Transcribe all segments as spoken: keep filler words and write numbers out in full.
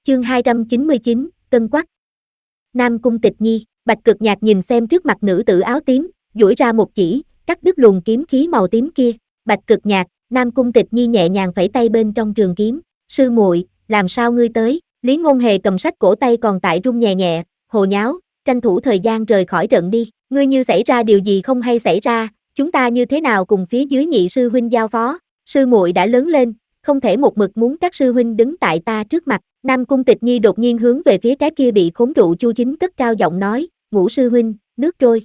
Chương hai trăm chín mươi chín, Cân Quắc. Nam Cung Tịch Nhi. Bạch Cực Nhạc nhìn xem trước mặt nữ tử áo tím, duỗi ra một chỉ, cắt đứt luồng kiếm khí màu tím kia. Bạch Cực Nhạc, Nam Cung Tịch Nhi nhẹ nhàng phẩy tay bên trong trường kiếm. Sư muội, làm sao ngươi tới? Lý Ngôn Hề cầm sách cổ tay còn tại run nhẹ nhẹ, hồ nháo, tranh thủ thời gian rời khỏi trận đi. Ngươi như xảy ra điều gì không hay xảy ra, chúng ta như thế nào cùng phía dưới nhị sư huynh giao phó? Sư muội đã lớn lên, không thể một mực muốn các sư huynh đứng tại ta trước mặt. Nam Cung Tịch Nhi đột nhiên hướng về phía cái kia bị khốn trụ Chu Chính cất cao giọng nói, Ngũ sư huynh, nước trôi.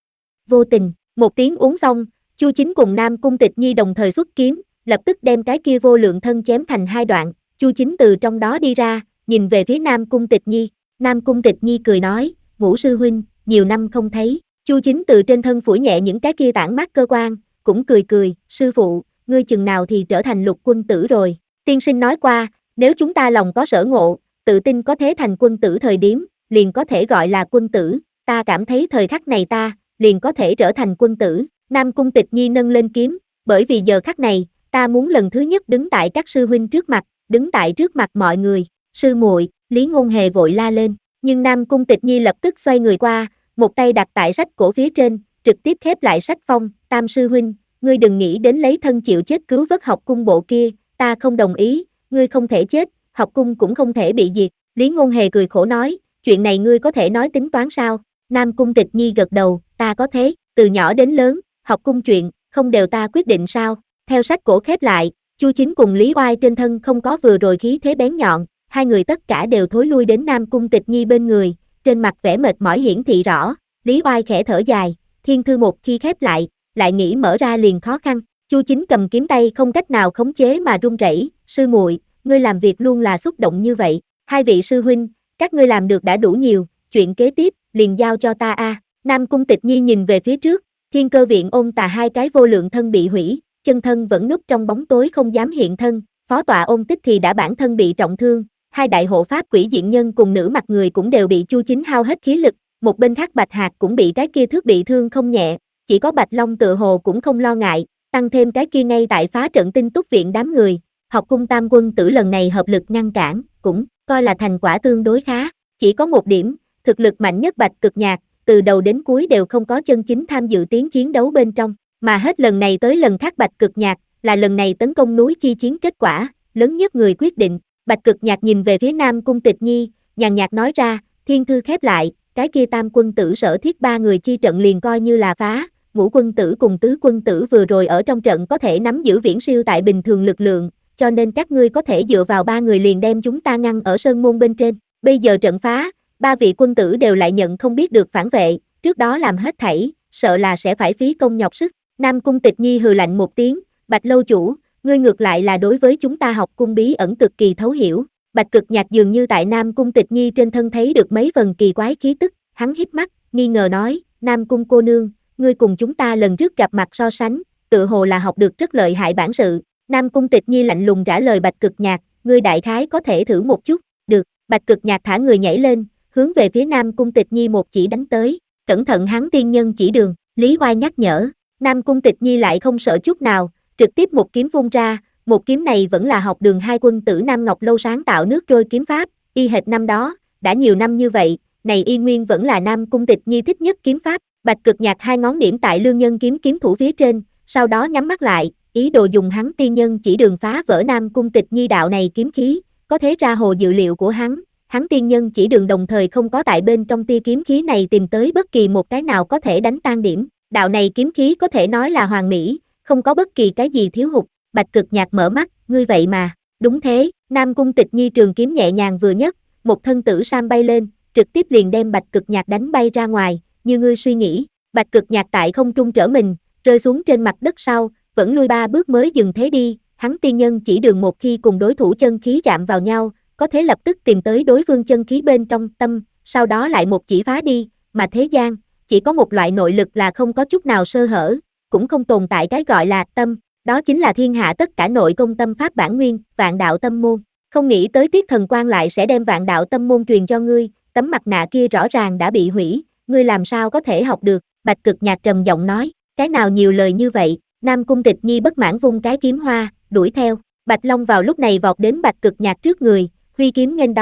Vô tình, một tiếng uống xong, Chu Chính cùng Nam Cung Tịch Nhi đồng thời xuất kiếm, lập tức đem cái kia vô lượng thân chém thành hai đoạn. Chu Chính từ trong đó đi ra, nhìn về phía Nam Cung Tịch Nhi. Nam Cung Tịch Nhi cười nói, Ngũ sư huynh, nhiều năm không thấy. Chu Chính từ trên thân phủi nhẹ những cái kia tản mát cơ quan, cũng cười cười, sư phụ, ngươi chừng nào thì trở thành lục quân tử rồi. Tiên sinh nói qua, nếu chúng ta lòng có sở ngộ, tự tin có thế thành quân tử thời điểm, liền có thể gọi là quân tử, ta cảm thấy thời khắc này ta, liền có thể trở thành quân tử. Nam Cung Tịch Nhi nâng lên kiếm, bởi vì giờ khắc này, ta muốn lần thứ nhất đứng tại các sư huynh trước mặt, đứng tại trước mặt mọi người. Sư muội, Lý Ngôn Hề vội la lên, nhưng Nam Cung Tịch Nhi lập tức xoay người qua, một tay đặt tại sách cổ phía trên, trực tiếp khép lại sách phong, Tam sư huynh, ngươi đừng nghĩ đến lấy thân chịu chết cứu vớt học cung bộ kia, ta không đồng ý, ngươi không thể chết, học cung cũng không thể bị diệt. Lý Ngôn Hề cười khổ nói, chuyện này ngươi có thể nói tính toán sao? Nam Cung Tịch Nhi gật đầu, ta có thế, từ nhỏ đến lớn, học cung chuyện, không đều ta quyết định sao? Theo sách cổ khép lại, Chu Chính cùng Lý Oai trên thân không có vừa rồi khí thế bén nhọn, hai người tất cả đều thối lui đến Nam Cung Tịch Nhi bên người, trên mặt vẻ mệt mỏi hiển thị rõ. Lý Oai khẽ thở dài, thiên thư một khi khép lại, lại nghĩ mở ra liền khó khăn. Chu Chính cầm kiếm tay không cách nào khống chế mà run rẩy, sư muội, ngươi làm việc luôn là xúc động như vậy. Hai vị sư huynh, các ngươi làm được đã đủ nhiều, chuyện kế tiếp, liền giao cho ta a. À. Nam Cung Tịch Nhi nhìn về phía trước, Thiên Cơ Viện ôn tà hai cái vô lượng thân bị hủy, chân thân vẫn núp trong bóng tối không dám hiện thân, phó tọa ôn tích thì đã bản thân bị trọng thương, hai đại hộ pháp quỷ diện nhân cùng nữ mặt người cũng đều bị Chu Chính hao hết khí lực, một bên khác Bạch Hạc cũng bị cái kia thước bị thương không nhẹ, chỉ có Bạch Long tựa hồ cũng không lo ngại, tăng thêm cái kia ngay tại phá trận Tinh Túc Viện đám người, học cung tam quân tử lần này hợp lực ngăn cản, cũng coi là thành quả tương đối khá. Chỉ có một điểm, thực lực mạnh nhất Bạch Cực Nhạc, từ đầu đến cuối đều không có chân chính tham dự tiến chiến đấu bên trong, mà hết lần này tới lần khác Bạch Cực Nhạc, là lần này tấn công núi chi chiến kết quả, lớn nhất người quyết định. Bạch Cực Nhạc nhìn về phía Nam Cung Tịch Nhi, nhàn nhạt nói ra, thiên thư khép lại, cái kia tam quân tử Sở Thiết ba người chi trận liền coi như là phá, ngũ quân tử cùng tứ quân tử vừa rồi ở trong trận có thể nắm giữ viễn siêu tại bình thường lực lượng, cho nên các ngươi có thể dựa vào ba người liền đem chúng ta ngăn ở sơn môn bên trên. Bây giờ trận phá, ba vị quân tử đều lại nhận không biết được phản vệ, trước đó làm hết thảy, sợ là sẽ phải phí công nhọc sức. Nam Cung Tịch Nhi hừ lạnh một tiếng, Bạch lâu chủ, ngươi ngược lại là đối với chúng ta học cung bí ẩn cực kỳ thấu hiểu. Bạch Cực Nhạc dường như tại Nam Cung Tịch Nhi trên thân thấy được mấy phần kỳ quái khí tức, hắn híp mắt, nghi ngờ nói, Nam Cung cô nương, ngươi cùng chúng ta lần trước gặp mặt so sánh, tự hồ là học được rất lợi hại bản sự. Nam Cung Tịch Nhi lạnh lùng trả lời Bạch Cực Nhạc, ngươi đại khái có thể thử một chút, được. Bạch Cực Nhạc thả người nhảy lên, hướng về phía Nam Cung Tịch Nhi một chỉ đánh tới, cẩn thận hắn tiên nhân chỉ đường, Lý Oai nhắc nhở. Nam Cung Tịch Nhi lại không sợ chút nào, trực tiếp một kiếm vung ra, một kiếm này vẫn là học đường hai quân tử Nam Ngọc Lâu sáng tạo nước trôi kiếm pháp, y hệt năm đó, đã nhiều năm như vậy, này y nguyên vẫn là Nam Cung Tịch Nhi thích nhất kiếm pháp. Bạch Cực Nhạc hai ngón điểm tại lương nhân kiếm kiếm thủ phía trên, sau đó nhắm mắt lại, ý đồ dùng hắn tiên nhân chỉ đường phá vỡ Nam Cung Tịch Nhi đạo này kiếm khí, có thế ra hồ dự liệu của hắn, hắn tiên nhân chỉ đường đồng thời không có tại bên trong tia kiếm khí này tìm tới bất kỳ một cái nào có thể đánh tan điểm, đạo này kiếm khí có thể nói là hoàn mỹ, không có bất kỳ cái gì thiếu hụt. Bạch Cực Nhạc mở mắt, ngươi vậy mà, đúng thế. Nam Cung Tịch Nhi trường kiếm nhẹ nhàng vừa nhấc, một thân tử sam bay lên, trực tiếp liền đem Bạch Cực Nhạc đánh bay ra ngoài, như ngươi suy nghĩ. Bạch Cực Nhạc tại không trung trở mình, rơi xuống trên mặt đất sau, vẫn lui ba bước mới dừng thế đi, hắn tiên nhân chỉ đường một khi cùng đối thủ chân khí chạm vào nhau, có thể lập tức tìm tới đối phương chân khí bên trong tâm, sau đó lại một chỉ phá đi, mà thế gian, chỉ có một loại nội lực là không có chút nào sơ hở, cũng không tồn tại cái gọi là tâm, đó chính là thiên hạ tất cả nội công tâm pháp bản nguyên, Vạn Đạo Tâm Môn. Không nghĩ tới Tiết Thần Quang lại sẽ đem Vạn Đạo Tâm Môn truyền cho ngươi, tấm mặt nạ kia rõ ràng đã bị hủy, ngươi làm sao có thể học được? Bạch Cực Nhạc trầm giọng nói, cái nào nhiều lời như vậy? Nam Cung Tịch Nhi bất mãn vung cái kiếm hoa, đuổi theo. Bạch Long vào lúc này vọt đến Bạch Cực Nhạc trước người, huy kiếm nghênh đón,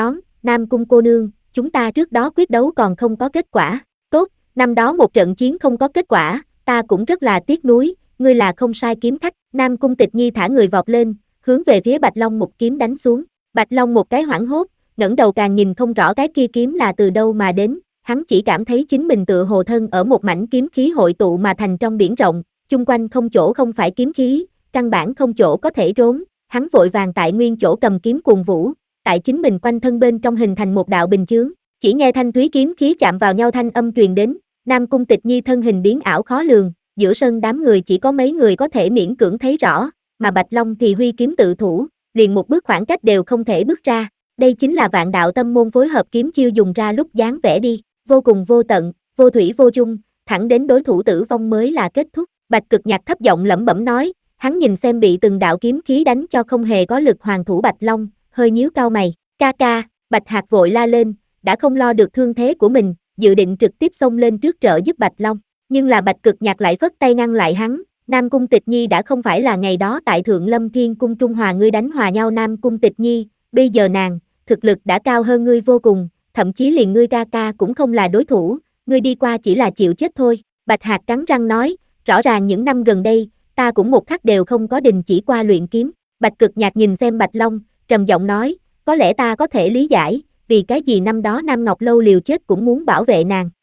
Nam Cung cô nương, chúng ta trước đó quyết đấu còn không có kết quả, tốt, năm đó một trận chiến không có kết quả, ta cũng rất là tiếc nuối, ngươi là không sai kiếm khách, Nam Cung Tịch Nhi thả người vọt lên, hướng về phía Bạch Long một kiếm đánh xuống, Bạch Long một cái hoảng hốt, ngẩng đầu càng nhìn không rõ cái kia kiếm là từ đâu mà đến, hắn chỉ cảm thấy chính mình tựa hồ thân ở một mảnh kiếm khí hội tụ mà thành trong biển rộng, chung quanh không chỗ không phải kiếm khí, căn bản không chỗ có thể trốn, hắn vội vàng tại nguyên chỗ cầm kiếm cuồng vũ, tại chính mình quanh thân bên trong hình thành một đạo bình chướng, chỉ nghe thanh thúy kiếm khí chạm vào nhau thanh âm truyền đến, Nam Cung Tịch Nhi thân hình biến ảo khó lường, giữa sân đám người chỉ có mấy người có thể miễn cưỡng thấy rõ, mà Bạch Long thì huy kiếm tự thủ, liền một bước khoảng cách đều không thể bước ra, đây chính là vạn đạo tâm môn phối hợp kiếm chiêu dùng ra lúc dáng vẻ đi, vô cùng vô tận, vô thủy vô chung, thẳng đến đối thủ tử vong mới là kết thúc, Bạch Cực Nhạc thấp giọng lẩm bẩm nói, hắn nhìn xem bị từng đạo kiếm khí đánh cho không hề có lực hoàng thủ Bạch Long, hơi nhíu cau mày, ca ca, Bạch Hạc vội la lên, đã không lo được thương thế của mình, dự định trực tiếp xông lên trước trợ giúp Bạch Long, nhưng là Bạch Cực Nhạc lại phất tay ngăn lại hắn, Nam Cung Tịch Nhi đã không phải là ngày đó tại Thượng Lâm Thiên Cung Trung Hòa ngươi đánh hòa nhau Nam Cung Tịch Nhi, bây giờ nàng, thực lực đã cao hơn ngươi vô cùng, thậm chí liền ngươi ca ca cũng không là đối thủ, ngươi đi qua chỉ là chịu chết thôi, Bạch Hạc cắn răng nói, rõ ràng những năm gần đây, ta cũng một khắc đều không có đình chỉ qua luyện kiếm, Bạch Cực Nhạc nhìn xem Bạch Long, trầm giọng nói, có lẽ ta có thể lý giải, vì cái gì năm đó Nam Ngọc Lâu liều chết cũng muốn bảo vệ nàng,